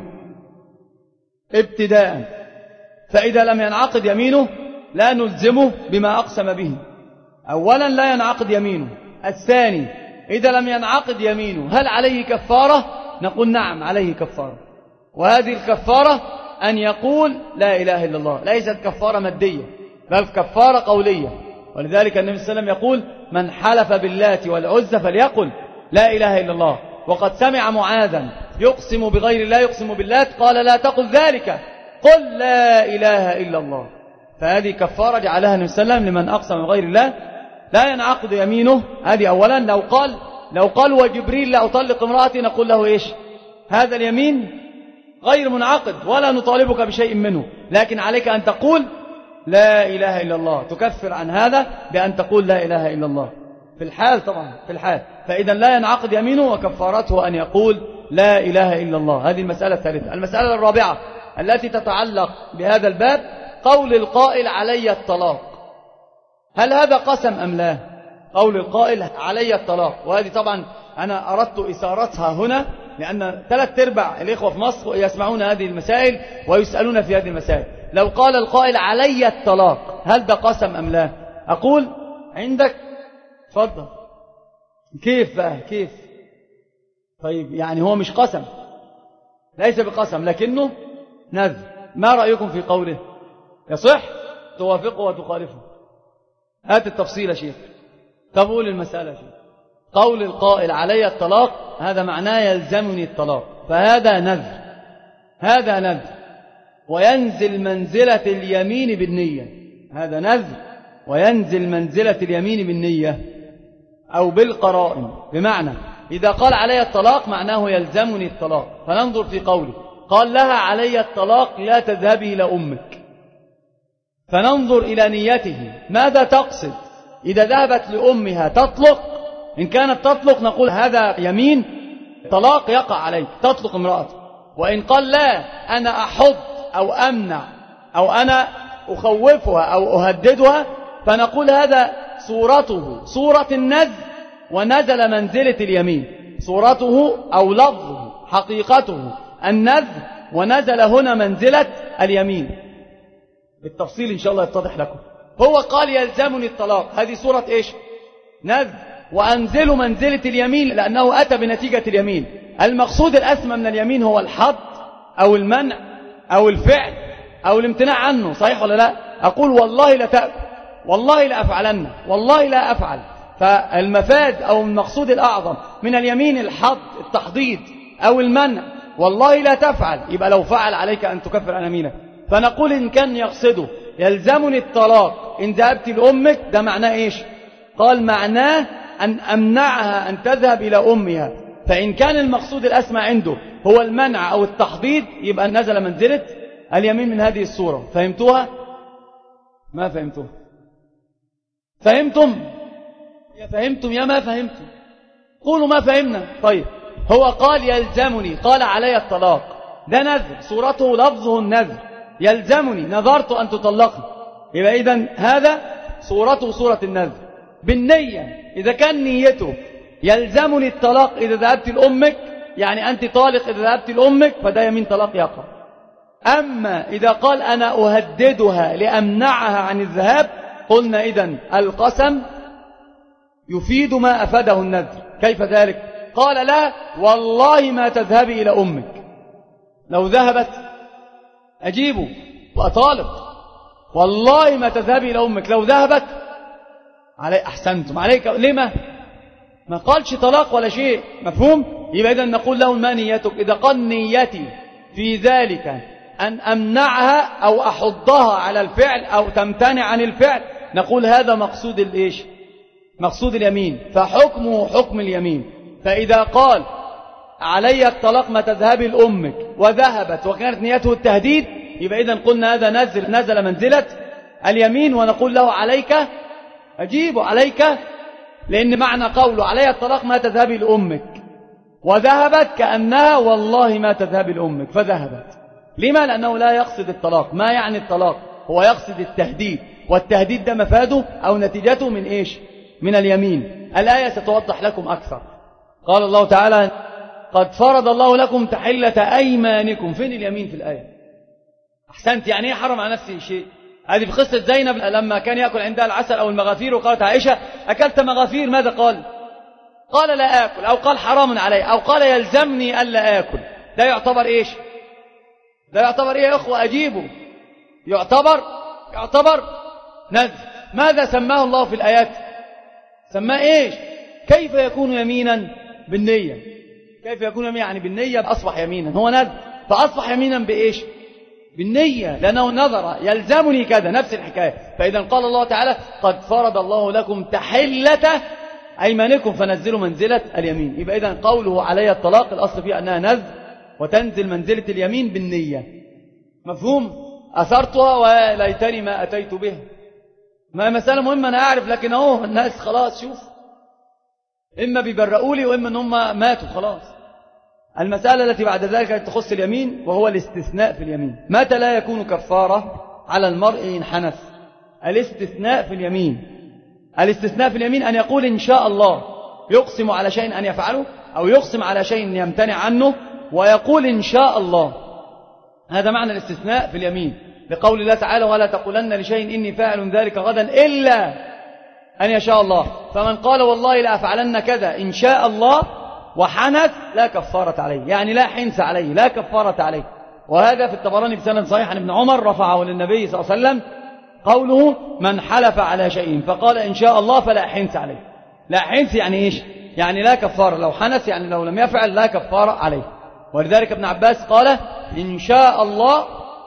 ابتداء، فإذا لم ينعقد يمينه لا نلزمه بما أقسم به، أولا لا ينعقد يمينه. الثاني: إذا لم ينعقد يمينه هل عليه كفارة؟ نقول: نعم عليه كفارة، وهذه الكفارة أن يقول لا إله إلا الله، ليست كفارة مادية بل كفارة قولية. ولذلك النبي صلى الله عليه وسلم يقول: من حلف باللات والعزى فليقل لا إله إلا الله. وقد سمع معاذا يقسم بغير الله، يقسم باللات، قال: لا تقل ذلك، قل لا إله إلا الله. فهذه كفارة جعلها النبي صلى الله عليه وسلم لمن أقسم بغير الله لا ينعقد يمينه. هذه أولا. لو قال لو قال وجبريل لا أطلق امرأتي، نقول له إيش؟ هذا اليمين غير منعقد ولا نطالبك بشيء منه، لكن عليك أن تقول لا إله إلا الله، تكفر عن هذا بأن تقول لا إله إلا الله في الحال، طبعا في الحال. فإذا لا ينعقد يمينه وكفارته أن يقول لا إله إلا الله. هذه المسألة الثالثة. المسألة الرابعة التي تتعلق بهذا الباب: قول القائل علي الطلاق، هل هذا قسم أم لا؟ قول القائل علي الطلاق، وهذه طبعا أنا أردت إثارتها هنا لأن ثلاث ارباع الإخوة في مصر يسمعون هذه المسائل ويسألون في هذه المسائل. لو قال القائل علي الطلاق هل ده قسم أم لا؟ أقول: عندك تفضل. كيف بقى؟ كيف؟ طيب يعني هو مش قسم، ليس بقسم لكنه نذر. ما رأيكم في قوله؟ يصح؟ توافقه وتخالفه؟ هات التفصيل يا شيخ. قبول المسألة يا شيخ. قول القائل علي الطلاق هذا معناه يلزمني الطلاق، فهذا نذر، هذا نذر وينزل منزلة اليمين بالنية، هذا نذر وينزل منزلة اليمين بالنية أو بالقرائن. بمعنى إذا قال علي الطلاق معناه يلزمني الطلاق، فننظر في قوله. قال لها علي الطلاق لا تذهبي إلى أمك، فننظر إلى نيته ماذا تقصد. إذا ذهبت لأمها تطلق، إن كانت تطلق نقول هذا يمين طلاق يقع عليك، تطلق امرأته. وإن قال لا أنا أحض أو أمنع أو أنا أخوفها أو أهددها، فنقول هذا صورته صورة النذر ونزل منزلة اليمين، صورته أو لفظه حقيقته النذر ونزل هنا منزلة اليمين. بالتفصيل إن شاء الله يتضح لكم. هو قال يلزمني الطلاق، هذه صورة إيش؟ نذر، وأنزل منزلة اليمين لأنه أتى بنتيجة اليمين. المقصود الأسمى من اليمين هو الحظ أو المنع أو الفعل أو الامتناع عنه، صحيح ولا لا؟ أقول والله لا تأكل، والله لا أفعلن، والله لا أفعل. فالمفاد أو المقصود الأعظم من اليمين الحظ التحضيض أو المنع، والله لا تفعل، يبقى لو فعل عليك أن تكفر عن يمينك. فنقول إن كان يقصده يلزمني الطلاق إن ذهبت لأمك، ده معناه إيش؟ قال معناه أن أمنعها أن تذهب إلى أمها فإن كان المقصود الأسمى عنده هو المنع أو التحضيض يبقى نزل منزلة اليمين من هذه الصورة. فهمتوها؟ ما فهمتوها؟ فهمتم؟ يا فهمتم يا ما فهمتم؟ قولوا ما فهمنا. طيب هو قال يلزمني، قال علي الطلاق، ده نذر، صورته لفظه النذر، يلزمني نذرت أن تطلقني، يبقى إذن هذا صورته صورة النذر بالنية. إذا كان نيته يلزمني الطلاق إذا ذهبت لأمك، يعني أنت طالق إذا ذهبت لأمك، فده يمين طلاق يقع. أما إذا قال أنا أهددها لأمنعها عن الذهاب، قلنا إذن القسم يفيد ما أفاده النذر. كيف ذلك؟ قال لا والله ما تذهبي إلى أمك، لو ذهبت أجيبه وأطالق، والله ما تذهبي إلى أمك، لو ذهبت علي أحسنتم عليك، لما ما قالش طلاق ولا شيء، مفهوم؟ يبقى إذن نقول له ما نيتك؟ إذا قال نيتي في ذلك أن أمنعها أو أحضها على الفعل أو تمتنع عن الفعل، نقول هذا مقصود الإيش؟ مقصود اليمين، فحكمه حكم اليمين. فإذا قال علي الطلاق ما تذهبي لأمك وذهبت وكانت نيته التهديد، يبقى إذن قلنا هذا نزل, نزل منزلة اليمين، ونقول له عليك أجيب عليك، لأن معنى قوله علي الطلاق ما تذهبي لأمك وذهبت كأنها والله ما تذهبي لأمك فذهبت. لما؟ لأنه لا يقصد الطلاق. ما يعني الطلاق؟ هو يقصد التهديد، والتهديد ده مفاده أو نتيجته من إيش؟ من اليمين. الآية ستوضح لكم أكثر. قال الله تعالى قد فرض الله لكم تحلة أيمانكم. فين اليمين في الآية؟ أحسنت. يعني إيه حرم على نفسه شيء؟ هذه في قصة زينب لما كان يأكل عندها العسل أو المغافير، وقالت عائشة أكلت مغافير، ماذا قال؟ قال لا آكل، أو قال حرام علي، أو قال يلزمني ألا آكل. ده يعتبر إيش؟ ده يعتبر إيه يا أخوة؟ أجيبه. يعتبر يعتبر نذر. ماذا سماه الله في الآيات؟ سماه إيش؟ كيف يكون يمينا؟ بالنية. كيف يكون يمينا؟ يعني بالنية أصبح يمينا، هو نذر فأصبح يمينا بإيش؟ بالنية، لأنه نظر يلزمني كذا، نفس الحكاية. فإذا قال الله تعالى قد فرض الله لكم تحلة أيمانكم فنزلوا منزلة اليمين. يبقى إذن قوله علي الطلاق الأصل فيه أنها نذر وتنزل منزلة اليمين بالنية. مفهوم؟ أثرتها وليتني ما أتيت بها. ما مسألة مهمة أنا أعرف، لكن أهو الناس خلاص شوف، إما بيبرئوا لي وإما أنهم ماتوا خلاص. المسألة التي بعد ذلك تخص اليمين، وهو الاستثناء في اليمين. متى لا يكون كفارة على المرء إن حنث؟ الاستثناء في اليمين. الاستثناء في اليمين أن يقول إن شاء الله، يقسم على شيء أن يفعله أو يقسم على شيء يمتنع عنه ويقول إن شاء الله. هذا معنى الاستثناء في اليمين، لقول الله تعالى ولا تقولن لشيء إني فاعل ذلك غدا إلا أن يشاء الله. فمن قال والله لا أفعلن كذا إن شاء الله وحنث لا كفارة عليه، يعني لا حنث عليه، لا كفارة عليه. وهذا في الطبراني بسند صحيح عن ابن عمر رفعه للنبي صلى الله عليه وسلم قوله من حلف على شيء فقال إن شاء الله فلا حنث عليه. لا حنث يعني إيش؟ يعني لا كفارة. لو حنث يعني لو لم يفعل لا كفارة عليه. ولذلك ابن عباس قال إن شاء الله،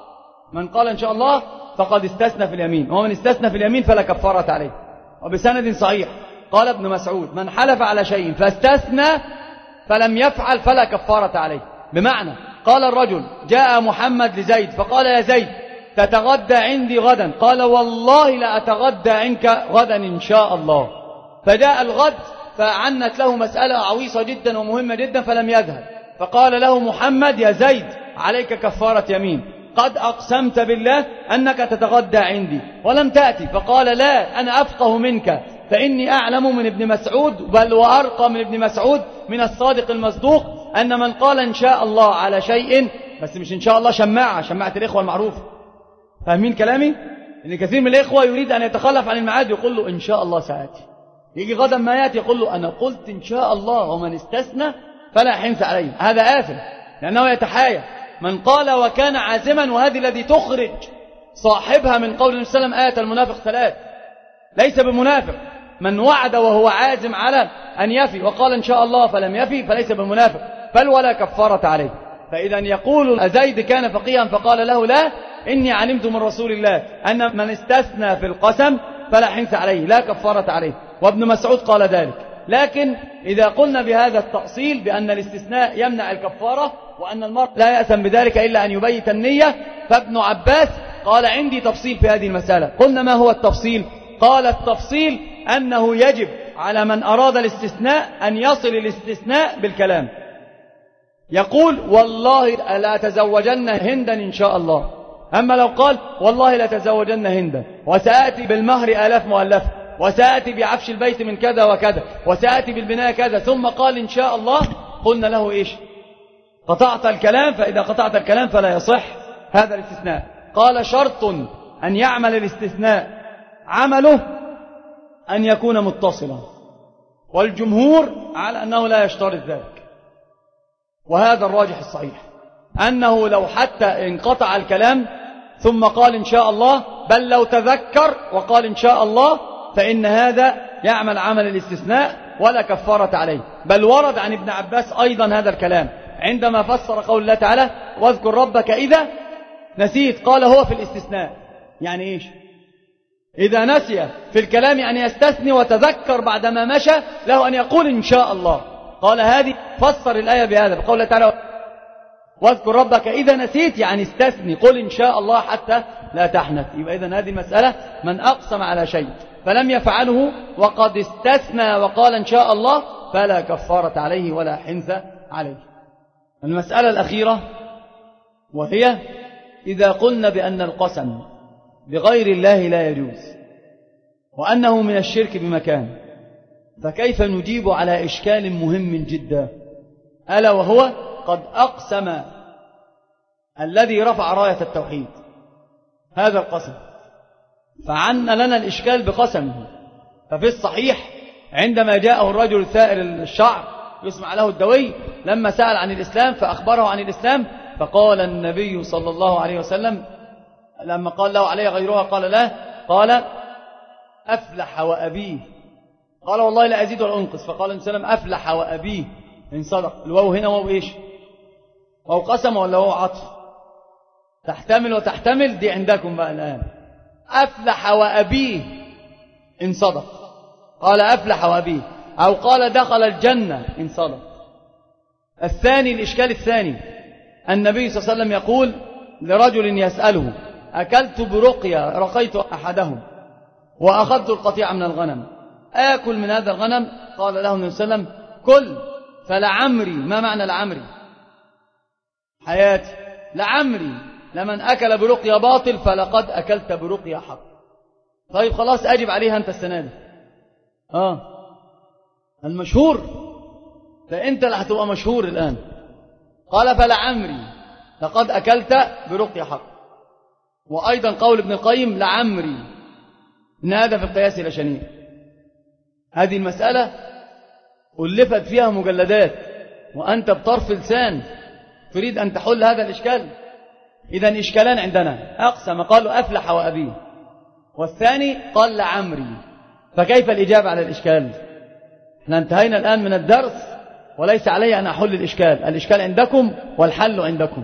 من قال إن شاء الله فقد استثنى في اليمين، ومن استثنى في اليمين فلا كفارة عليه. وبسند صحيح قال ابن مسعود من حلف على شيء فاستثنى فلم يفعل فلا كفارة عليه. بمعنى قال الرجل جاء محمد لزيد فقال يا زيد تتغدى عندي غدا، قال والله لا أتغدى عنك غدا إن شاء الله. فجاء الغد فعنت له مسألة عويصة جدا ومهمة جدا فلم يذهب، فقال له محمد يا زيد عليك كفارة يمين، قد أقسمت بالله أنك تتغدى عندي ولم تأتي. فقال لا أنا أفقه منك، فإني أعلم من ابن مسعود بل وأرقى من ابن مسعود من الصادق المصدوق أن من قال إن شاء الله على شيء، بس مش إن شاء الله شماعة شماعة الإخوة المعروفة، فاهمين كلامي؟ إن كثير من الإخوة يريد أن يتخلف عن الميعاد يقول له إن شاء الله سآتي، يجي غدا ما يأتي يقول له أنا قلت إن شاء الله، ومن استثنى فلا حنث عليه. هذا آثم لأنه يتحايا. من قال وكان عازما، وهذه الذي تخرج صاحبها من قول النبي صلى الله عليه وسلم آية المنافق ثلاث، ليس بمنافق. من وعد وهو عازم على أن يفي وقال إن شاء الله فلم يفي فليس بمنافق، بل ولا كفارة عليه. فإذا يقول أزيد كان فقيها فقال له لا إني علمت من رسول الله أن من استثنى في القسم فلا حنث عليه لا كفارة عليه. وابن مسعود قال ذلك. لكن إذا قلنا بهذا التأصيل بأن الاستثناء يمنع الكفارة وأن المرء لا يأثم بذلك إلا أن يبيت النية، فابن عباس قال عندي تفصيل في هذه المسألة. قلنا ما هو التفصيل؟ قال التفصيل أنه يجب على من أراد الاستثناء أن يصل الاستثناء بالكلام، يقول والله لا تزوجن هندا إن شاء الله. أما لو قال والله لا تزوجن هندا وسآتي بالمهر آلاف مؤلفة وسآتي بعفش البيت من كذا وكذا وسآتي بالبناء كذا ثم قال إن شاء الله، قلنا له إيش؟ قطعت الكلام. فإذا قطعت الكلام فلا يصح هذا الاستثناء. قال شرط أن يعمل الاستثناء عمله أن يكون متصلا، والجمهور على أنه لا يشترط ذلك، وهذا الراجح الصحيح أنه لو حتى انقطع الكلام ثم قال إن شاء الله، بل لو تذكر وقال إن شاء الله، فإن هذا يعمل عمل الاستثناء ولا كفارة عليه. بل ورد عن ابن عباس أيضا هذا الكلام عندما فسر قول الله تعالى واذكر ربك إذا نسيت، قال هو في الاستثناء. يعني إيش؟ إذا نسي في الكلام يعني يستثني وتذكر بعدما مشى له أن يقول إن شاء الله. قال هذه فسر الآية بهذا بقول الله تعالى واذكر ربك إذا نسيت، يعني استثني قل إن شاء الله حتى لا تحنث. يبقى إذن هذه المسألة من أقسم على شيء فلم يفعله وقد استثنى وقال إن شاء الله فلا كفارة عليه ولا حنث عليه. المسألة الأخيرة وهي إذا قلنا بأن القسم بغير الله لا يجوز وأنه من الشرك بمكان، فكيف نجيب على إشكال مهم جدا، ألا وهو قد أقسم الذي رفع راية التوحيد هذا القسم، فعنا لنا الإشكال بقسمه. ففي الصحيح عندما جاءه الرجل ثائر الشعر يسمع له الدوي لما سأل عن الإسلام فأخبره عن الإسلام، فقال النبي صلى الله عليه وسلم لما قال له عليه غيرها قال لا، قال أفلح وأبيه، قال والله لا أزيد ولا أنقص، فقال النبي صلى الله عليه وسلم أفلح وأبيه إن صدق. الواو هنا واو إيش؟ واو قسم ولا واو عطف؟ تحتمل وتحتمل دي عندكم بقى الآن. أفلح وأبيه إن صدق، قال أفلح وأبيه، أو قال دخل الجنة إن صدق. الثاني الإشكال الثاني النبي صلى الله عليه وسلم يقول لرجل يسأله أكلت برقية رقيت أحدهم وأخذت القطيع من الغنم آكل من هذا الغنم؟ قال له النبي صلى الله عليه وسلم كل. فلعمري، ما معنى لعمري؟ حياتي، لعمري لمن أكل برقية باطل فلقد أكلت برقية حق. طيب خلاص أجب عليها أنت السنة دي. آه المشهور، فأنت اللي هتبقى مشهور الآن. قال فلعمري لقد أكلت برقية حق. وأيضا قول ابن القيم لعمري إن هذا في القياس لشنيع. هذه المسألة ألفت فيها مجلدات وأنت بطرف لسان تريد أن تحل هذا الإشكال. إذن إشكالان عندنا، أقسم قالوا أفلح وأبيه، والثاني قال لعمري. فكيف الإجابة على الإشكال؟ احنا انتهينا الآن من الدرس وليس علي أن أحل الإشكال. الإشكال عندكم والحل عندكم.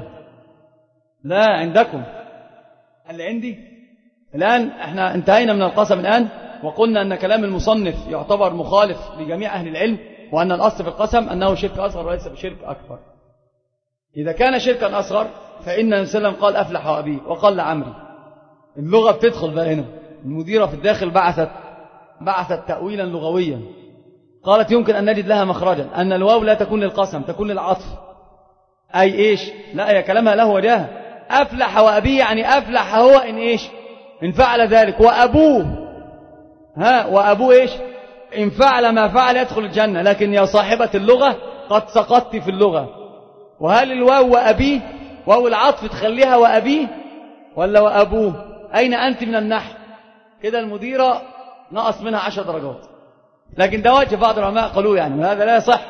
لا عندكم، اللي عندي الآن. احنا انتهينا من القسم الآن وقلنا أن كلام المصنف يعتبر مخالف لجميع أهل العلم، وأن الأصل في القسم أنه شرك أصغر وليس بشرك أكبر. إذا كان شركا أصغر فإن النبي صلى الله عليه وسلم قال أفلح وأبيه وقال لعمري. اللغة بتدخل بقى هنا. المديرة في الداخل بعثت بعثت تأويلا لغويا، قالت يمكن أن نجد لها مخرجا، أن الواو لا تكون للقسم تكون للعطف. أي إيش؟ لا، يا كلامها له وجاهه. أفلح وأبيه يعني أفلح هو إن إيش؟ إن فعل ذلك. وأبوه، ها وأبوه إيش؟ إن فعل ما فعل يدخل الجنة. لكن يا صاحبة اللغة قد سقطت في اللغة. وهل الواو وأبيه واو العطف تخليها وأبيه ولا وأبوه؟ أين أنت من النحو؟ كده المديرة نقص منها عشر درجات. لكن ده وجه بعض العلماء قالوا يعني هذا لا يصح.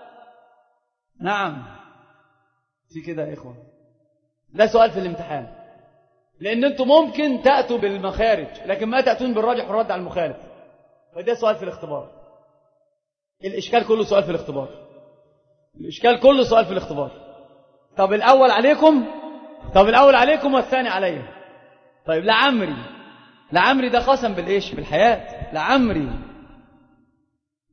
نعم في كده يا إخوة، ده سؤال في الامتحان، لأن أنتم ممكن تأتوا بالمخارج لكن ما تأتون بالراجح والرد على المخالف. فده سؤال في الاختبار. الإشكال كله سؤال في الاختبار. الإشكال كله سؤال في الاختبار. طب الأول عليكم طب الأول عليكم والثاني علي. طيب لعمري، لعمري ده قسم بالإيش؟ بالحياة. لعمري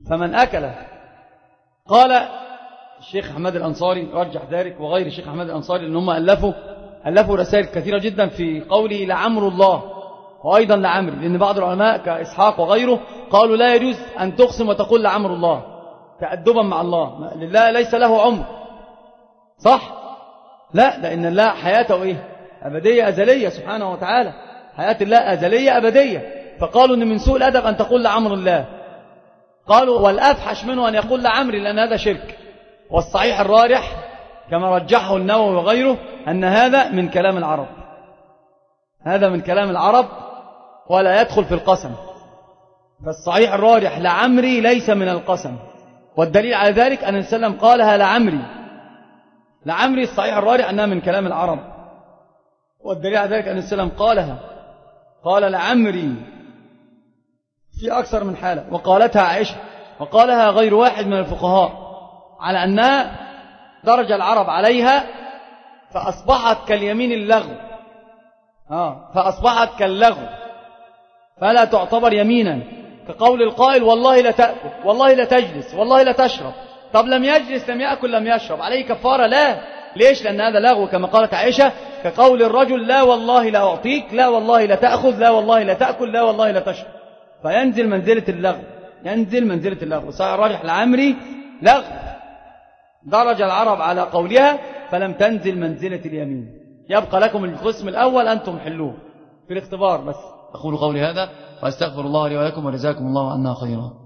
فمن أكل. قال الشيخ أحمد الأنصاري رجح ذلك وغير الشيخ أحمد الأنصاري أن هم ألفوا ألفوا رسائل كثيرة جدا في قوله لعمر الله وأيضا لعمري، لأن بعض العلماء كإسحاق وغيره قالوا لا يجوز أن تقسم وتقول لعمر الله تأدبا مع الله، لله ليس له عمر، صح؟ لا، لأن الله حياته إيه؟ أبدية أزلية سبحانه وتعالى، حياة الله أزلية أبدية، فقالوا أن من سوء الأدب أن تقول لعمر الله. قالوا والأفحش منه أن يقول لعمري لأن هذا شرك. والصحيح الراجح كما رجحه النووي وغيره أن هذا من كلام العرب، هذا من كلام العرب ولا يدخل في القسم. فالصحيح الراجح لعمري ليس من القسم، والدليل على ذلك أن السلام قالها لعمري لعمري الصحيح الراجح أنها من كلام العرب، والدليل على ذلك أن السلام قالها قال لعمري في أكثر من حالة، وقالتها عائشة وقالها غير واحد من الفقهاء على أنها درج العرب عليها فأصبحت كاليمين اللغو، آه فأصبحت كاللغو فلا تعتبر يمينا، كقول القائل والله لا تأكل والله لا تجلس والله لا تشرب. طب لم يجلس لم يأكل لم يشرب، عليه كفارة؟ لا. ليش؟ لأن هذا لغو كما قالت عائشة، كقول الرجل لا والله لا أعطيك لا والله لا تأخذ لا والله لا تأكل لا والله لا تشرب، فينزل منزلة اللغو، ينزل منزلة اللغو. صحيح الراجح لعمري لغو درج العرب على قولها فلم تنزل منزلة اليمين. يبقى لكم القسم الأول أنتم حلوه في الاختبار بس. أقول قولي هذا وأستغفر الله لي ولكم وجزاكم الله عنا خيرا.